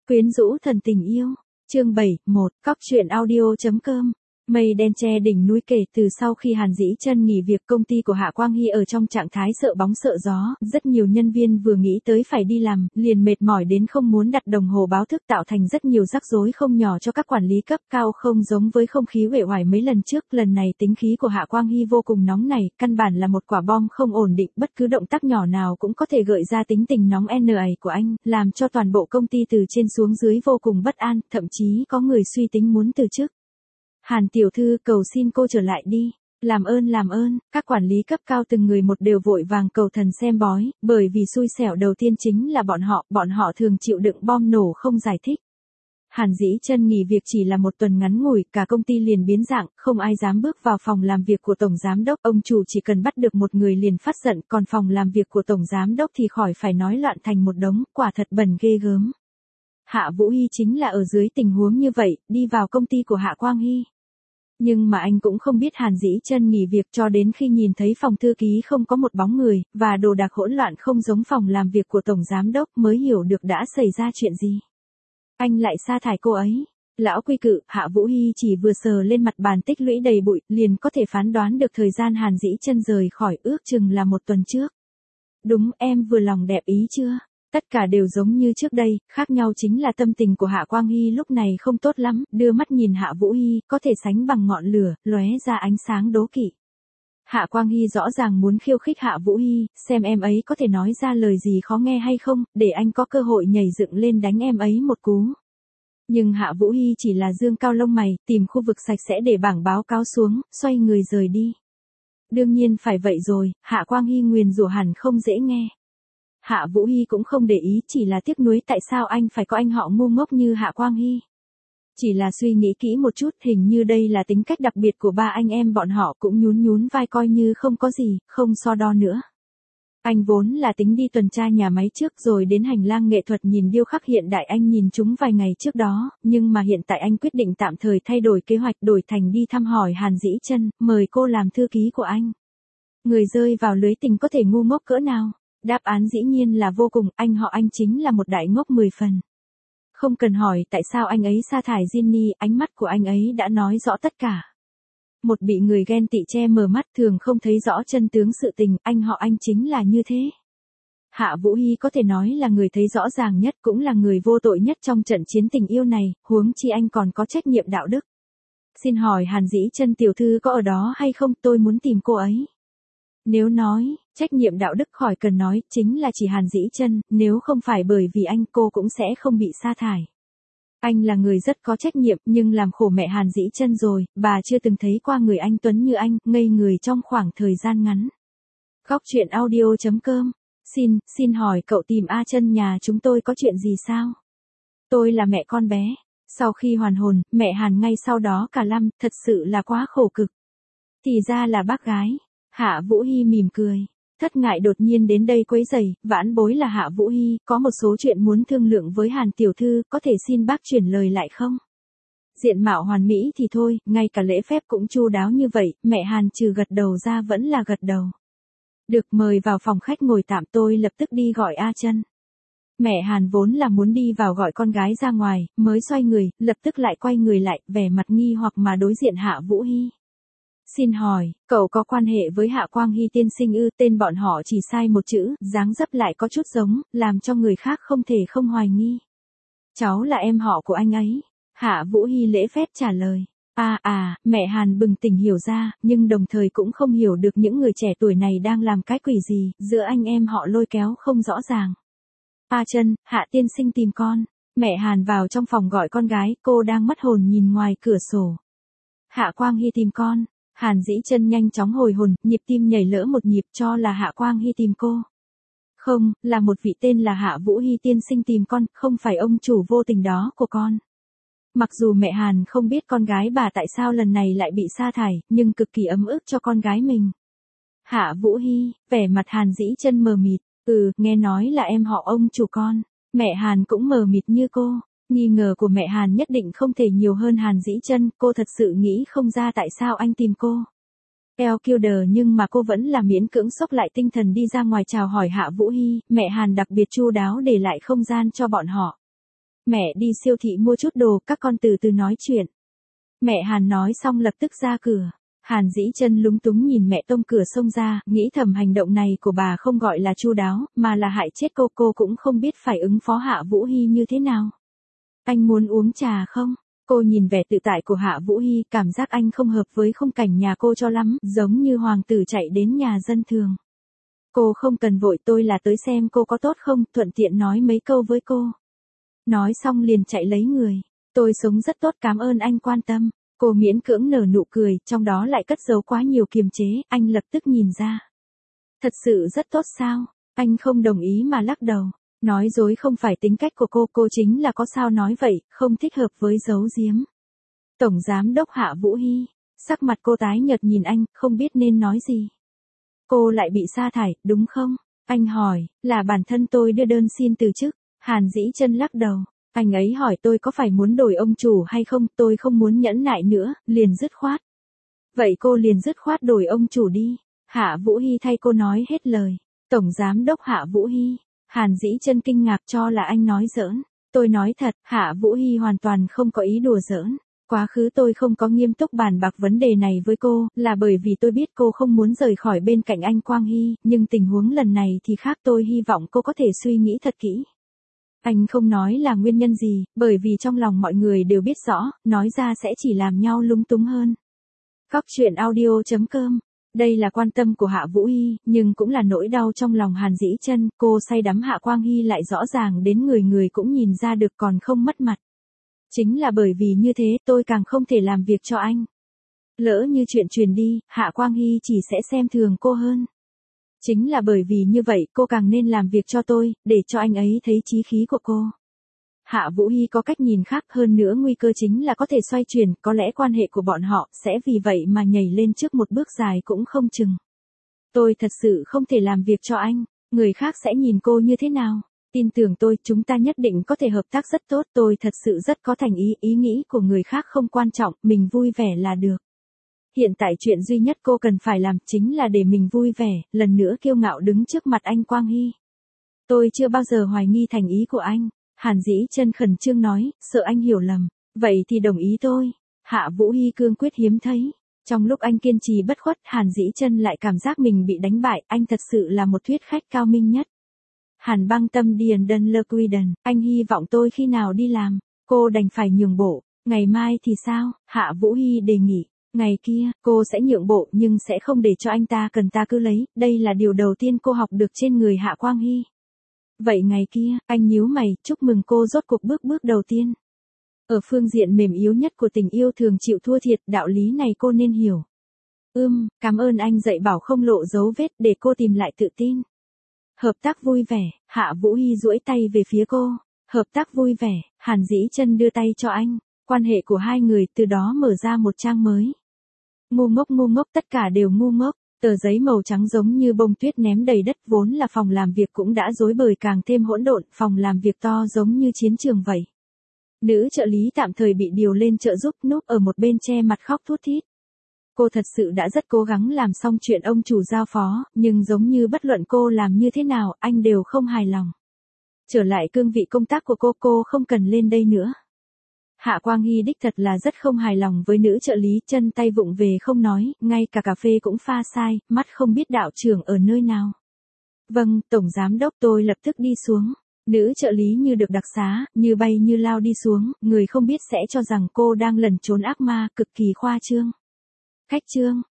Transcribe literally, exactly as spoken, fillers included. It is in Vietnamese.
Quyến rũ thần tình yêu. Chương bảy, một, cóc truyện audio chấm com. Mây đen che đỉnh núi kể từ sau khi Hàn Dĩ Chân nghỉ việc, công ty của Hạ Quang Hy ở trong trạng thái sợ bóng sợ gió, rất nhiều nhân viên vừa nghĩ tới phải đi làm, liền mệt mỏi đến không muốn đặt đồng hồ báo thức, tạo thành rất nhiều rắc rối không nhỏ cho các quản lý cấp cao. Không giống với không khí uể oải mấy lần trước, lần này tính khí của Hạ Quang Hy vô cùng nóng nảy, căn bản là một quả bom không ổn định, bất cứ động tác nhỏ nào cũng có thể gợi ra tính tình nóng nảy của anh, làm cho toàn bộ công ty từ trên xuống dưới vô cùng bất an, thậm chí có người suy tính muốn từ chức. Hàn tiểu thư, cầu xin cô trở lại đi. Làm ơn làm ơn, các quản lý cấp cao từng người một đều vội vàng cầu thần xem bói, bởi vì xui xẻo đầu tiên chính là bọn họ, bọn họ thường chịu đựng bom nổ không giải thích. Hàn Dĩ Chân nghỉ việc chỉ là một tuần ngắn ngủi, cả công ty liền biến dạng, không ai dám bước vào phòng làm việc của tổng giám đốc, ông chủ chỉ cần bắt được một người liền phát giận, còn phòng làm việc của tổng giám đốc thì khỏi phải nói, loạn thành một đống, quả thật bẩn ghê gớm. Hạ Vũ Hy chính là ở dưới tình huống như vậy, đi vào công ty của Hạ Quang Hy. Nhưng mà anh cũng không biết Hàn Dĩ Chân nghỉ việc cho đến khi nhìn thấy phòng thư ký không có một bóng người, và đồ đạc hỗn loạn không giống phòng làm việc của tổng giám đốc, mới hiểu được đã xảy ra chuyện gì. Anh lại sa thải cô ấy. Lão quy cự, Hạ Vũ Hy chỉ vừa sờ lên mặt bàn tích lũy đầy bụi, liền có thể phán đoán được thời gian Hàn Dĩ Chân rời khỏi, ước chừng là một tuần trước. Đúng, em vừa lòng đẹp ý chưa? Tất cả đều giống như trước đây, khác nhau chính là tâm tình của Hạ Quang Hy lúc này không tốt lắm, đưa mắt nhìn Hạ Vũ Hy, có thể sánh bằng ngọn lửa, lóe ra ánh sáng đố kỵ. Hạ Quang Hy rõ ràng muốn khiêu khích Hạ Vũ Hy, xem em ấy có thể nói ra lời gì khó nghe hay không, để anh có cơ hội nhảy dựng lên đánh em ấy một cú. Nhưng Hạ Vũ Hy chỉ là dương cao lông mày, tìm khu vực sạch sẽ để bảng báo cáo xuống, xoay người rời đi. Đương nhiên phải vậy rồi, Hạ Quang Hy nguyền rủa hẳn không dễ nghe. Hạ Vũ Hy cũng không để ý, chỉ là tiếc nuối tại sao anh phải có anh họ ngu ngốc như Hạ Quang Hy. Chỉ là suy nghĩ kỹ một chút, hình như đây là tính cách đặc biệt của ba anh em bọn họ, cũng nhún nhún vai coi như không có gì, không so đo nữa. Anh vốn là tính đi tuần tra nhà máy trước rồi đến hành lang nghệ thuật nhìn điêu khắc hiện đại anh nhìn chúng vài ngày trước đó, nhưng mà hiện tại anh quyết định tạm thời thay đổi kế hoạch, đổi thành đi thăm hỏi Hàn Dĩ Chân, mời cô làm thư ký của anh. Người rơi vào lưới tình có thể ngu ngốc cỡ nào? Đáp án dĩ nhiên là vô cùng, anh họ anh chính là một đại ngốc mười phần. Không cần hỏi tại sao anh ấy sa thải Ginny, ánh mắt của anh ấy đã nói rõ tất cả. Một bị người ghen tị che mờ mắt, thường không thấy rõ chân tướng sự tình, anh họ anh chính là như thế. Hạ Vũ Hy có thể nói là người thấy rõ ràng nhất, cũng là người vô tội nhất trong trận chiến tình yêu này, huống chi anh còn có trách nhiệm đạo đức. Xin hỏi Hàn Dĩ Chân tiểu thư có ở đó hay không, tôi muốn tìm cô ấy. Nếu nói, trách nhiệm đạo đức khỏi cần nói, chính là chỉ Hàn Dĩ Chân, nếu không phải bởi vì anh cô cũng sẽ không bị sa thải. Anh là người rất có trách nhiệm, nhưng làm khổ mẹ Hàn Dĩ Chân rồi, bà chưa từng thấy qua người anh tuấn như anh, ngây người trong khoảng thời gian ngắn. Góc truyện audio chấm com. Xin, xin hỏi cậu tìm A Chân nhà chúng tôi có chuyện gì sao? Tôi là mẹ con bé. Sau khi hoàn hồn, mẹ Hàn ngay sau đó cả lâm, thật sự là quá khổ cực. Thì ra là bác gái. Hạ Vũ Hy mỉm cười. Thất ngại đột nhiên đến đây quấy rầy, vãn bối là Hạ Vũ Hy, có một số chuyện muốn thương lượng với Hàn tiểu thư, có thể xin bác chuyển lời lại không? Diện mạo hoàn mỹ thì thôi, ngay cả lễ phép cũng chu đáo như vậy, mẹ Hàn trừ gật đầu ra vẫn là gật đầu. Được, mời vào phòng khách ngồi tạm, tôi lập tức đi gọi A Chân. Mẹ Hàn vốn là muốn đi vào gọi con gái ra ngoài, mới xoay người, lập tức lại quay người lại, vẻ mặt nghi hoặc mà đối diện Hạ Vũ Hy. Xin hỏi, cậu có quan hệ với Hạ Quang Hy tiên sinh ư? Tên bọn họ chỉ sai một chữ, dáng dấp lại có chút giống, làm cho người khác không thể không hoài nghi. Cháu là em họ của anh ấy. Hạ Vũ Hy lễ phép trả lời. À à, mẹ Hàn bừng tỉnh hiểu ra, nhưng đồng thời cũng không hiểu được những người trẻ tuổi này đang làm cái quỷ gì, giữa anh em họ lôi kéo không rõ ràng. A Chân, Hạ tiên sinh tìm con. Mẹ Hàn vào trong phòng gọi con gái, cô đang mất hồn nhìn ngoài cửa sổ. Hạ Quang Hy tìm con. Hàn Dĩ Chân nhanh chóng hồi hồn, nhịp tim nhảy lỡ một nhịp, cho là Hạ Quang Hy tìm cô. Không, là một vị tên là Hạ Vũ Hy tiên sinh tìm con, không phải ông chủ vô tình đó của con. Mặc dù mẹ Hàn không biết con gái bà tại sao lần này lại bị sa thải, nhưng cực kỳ ấm ức cho con gái mình. Hạ Vũ Hy, vẻ mặt Hàn Dĩ Chân mờ mịt, ừ, nghe nói là em họ ông chủ con. Mẹ Hàn cũng mờ mịt như cô. Nghi ngờ của mẹ Hàn nhất định không thể nhiều hơn Hàn Dĩ Chân, cô thật sự nghĩ không ra tại sao anh tìm cô. Eo kiêu đờ, nhưng mà cô vẫn là miễn cưỡng xốc lại tinh thần đi ra ngoài chào hỏi Hạ Vũ Hy, mẹ Hàn đặc biệt chu đáo để lại không gian cho bọn họ. Mẹ đi siêu thị mua chút đồ, các con từ từ nói chuyện. Mẹ Hàn nói xong lập tức ra cửa. Hàn Dĩ Chân lúng túng nhìn mẹ tông cửa xông ra, nghĩ thầm hành động này của bà không gọi là chu đáo, mà là hại chết cô. Cô cũng không biết phải ứng phó Hạ Vũ Hy như thế nào. Anh muốn uống trà không? Cô nhìn vẻ tự tại của Hạ Vũ Hy, cảm giác anh không hợp với khung cảnh nhà cô cho lắm, giống như hoàng tử chạy đến nhà dân thường. Cô không cần vội, tôi là tới xem cô có tốt không, thuận tiện nói mấy câu với cô. Nói xong liền chạy lấy người. Tôi sống rất tốt, cảm ơn anh quan tâm. Cô miễn cưỡng nở nụ cười, trong đó lại cất giấu quá nhiều kiềm chế, anh lập tức nhìn ra. Thật sự rất tốt sao? Anh không đồng ý mà lắc đầu. Nói dối không phải tính cách của cô, cô chính là có sao nói vậy, không thích hợp với giấu giếm. Tổng Giám đốc Hạ Vũ Hy, sắc mặt cô tái nhợt nhìn anh, không biết nên nói gì. Cô lại bị sa thải, đúng không? Anh hỏi, là bản thân tôi đưa đơn xin từ chức. Hàn Dĩ Chân lắc đầu. Anh ấy hỏi tôi có phải muốn đổi ông chủ hay không, tôi không muốn nhẫn nại nữa, liền dứt khoát. Vậy cô liền dứt khoát đổi ông chủ đi. Hạ Vũ Hy thay cô nói hết lời. Tổng Giám đốc Hạ Vũ Hy. Hàn Dĩ Chân kinh ngạc cho là anh nói giỡn. Tôi nói thật, Hạ Vũ Hy hoàn toàn không có ý đùa giỡn. Quá khứ tôi không có nghiêm túc bàn bạc vấn đề này với cô, là bởi vì tôi biết cô không muốn rời khỏi bên cạnh anh Quang Hy, nhưng tình huống lần này thì khác, tôi hy vọng cô có thể suy nghĩ thật kỹ. Anh không nói là nguyên nhân gì, bởi vì trong lòng mọi người đều biết rõ, nói ra sẽ chỉ làm nhau lúng túng hơn. Cóc truyện audio chấm com. Đây là quan tâm của Hạ Vũ Hy, nhưng cũng là nỗi đau trong lòng Hàn Dĩ Chân, cô say đắm Hạ Quang Hy lại rõ ràng đến người người cũng nhìn ra được còn không mất mặt. Chính là bởi vì như thế tôi càng không thể làm việc cho anh. Lỡ như chuyện truyền đi, Hạ Quang Hy chỉ sẽ xem thường cô hơn. Chính là bởi vì như vậy cô càng nên làm việc cho tôi, để cho anh ấy thấy chí khí của cô. Hạ Vũ Hy có cách nhìn khác, hơn nữa nguy cơ chính là có thể xoay chuyển, có lẽ quan hệ của bọn họ sẽ vì vậy mà nhảy lên trước một bước dài cũng không chừng. Tôi thật sự không thể làm việc cho anh, người khác sẽ nhìn cô như thế nào? Tin tưởng tôi, chúng ta nhất định có thể hợp tác rất tốt, tôi thật sự rất có thành ý, ý nghĩ của người khác không quan trọng, mình vui vẻ là được. Hiện tại chuyện duy nhất cô cần phải làm chính là để mình vui vẻ, lần nữa kiêu ngạo đứng trước mặt anh Quang Hy. Tôi chưa bao giờ hoài nghi thành ý của anh. Hàn Dĩ Chân khẩn trương nói, sợ anh hiểu lầm. Vậy thì đồng ý thôi. Hạ Vũ Hy cương quyết hiếm thấy. Trong lúc anh kiên trì bất khuất, Hàn Dĩ Chân lại cảm giác mình bị đánh bại, anh thật sự là một thuyết khách cao minh nhất. Hàn Băng Tâm Điền Đơn Lơ Quy Đần, anh hy vọng tôi khi nào đi làm, cô đành phải nhường bộ. Ngày mai thì sao? Hạ Vũ Hy đề nghị. Ngày kia, cô sẽ nhượng bộ nhưng sẽ không để cho anh ta cần ta cứ lấy, đây là điều đầu tiên cô học được trên người Hạ Quang Hy. Vậy ngày kia, anh nhíu mày, chúc mừng cô rốt cuộc bước bước đầu tiên. Ở phương diện mềm yếu nhất của tình yêu thường chịu thua thiệt, đạo lý này cô nên hiểu. Ưm, cảm ơn anh dạy bảo không lộ dấu vết để cô tìm lại tự tin. Hợp tác vui vẻ, Hạ Vũ Hy duỗi tay về phía cô. Hợp tác vui vẻ, Hàn Dĩ Chân đưa tay cho anh. Quan hệ của hai người từ đó mở ra một trang mới. Ngu ngốc ngu ngốc, tất cả đều ngu ngốc. Tờ giấy màu trắng giống như bông tuyết ném đầy đất, vốn là phòng làm việc cũng đã rối bời càng thêm hỗn độn, phòng làm việc to giống như chiến trường vậy. Nữ trợ lý tạm thời bị điều lên trợ giúp, núp ở một bên che mặt khóc thút thít. Cô thật sự đã rất cố gắng làm xong chuyện ông chủ giao phó, nhưng giống như bất luận cô làm như thế nào, anh đều không hài lòng. Trở lại cương vị công tác của cô, cô không cần lên đây nữa. Hạ Quang Hy đích thật là rất không hài lòng với nữ trợ lý, chân tay vụng về không nói, ngay cả cà phê cũng pha sai, mắt không biết đạo trưởng ở nơi nào. Vâng, Tổng Giám đốc, tôi lập tức đi xuống. Nữ trợ lý như được đặc xá, như bay như lao đi xuống, người không biết sẽ cho rằng cô đang lẩn trốn ác ma, cực kỳ khoa trương. Khách trương,